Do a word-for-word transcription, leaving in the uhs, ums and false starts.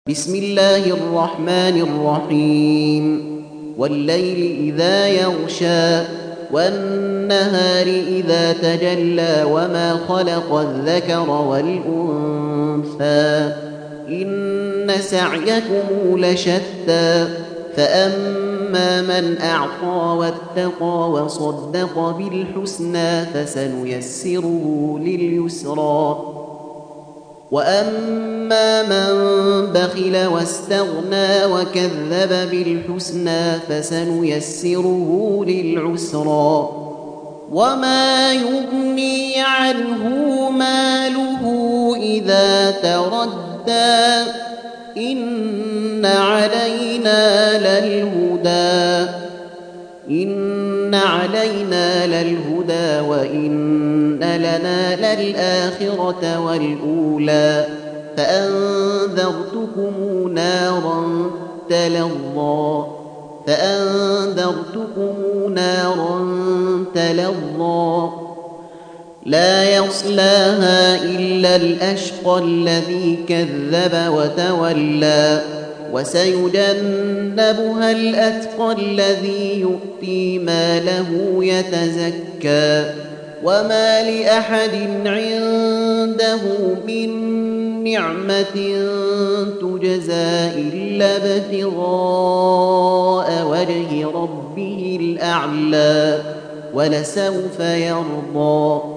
بسم الله الرحمن الرحيم والليل إذا يغشى والنهار إذا تجلى وما خلق الذكر والأنثى إن سعيكم لشتى فأما من أعطى واتقى وصدق بالحسنى فسنيسره لليسرى وأما من بخل واستغنى وكذب بالحسنى فسنيسره للعسرى وما يغني عنه ماله إذا تردى إن علينا للهدى إن علينا للهدى وإن لنا للآخرة والأولى فأنذرتكم نارا تلظى فأنذرتكم نارا تلظى لا يصلاها إلا الأشقى الذي كذب وتولى وسيجنبها الأتقى الذي يؤتي ماله يتزكى وما لأحد عنده من نعمة تجزى إلا ابتغاء وجه ربه الأعلى ولسوف يرضى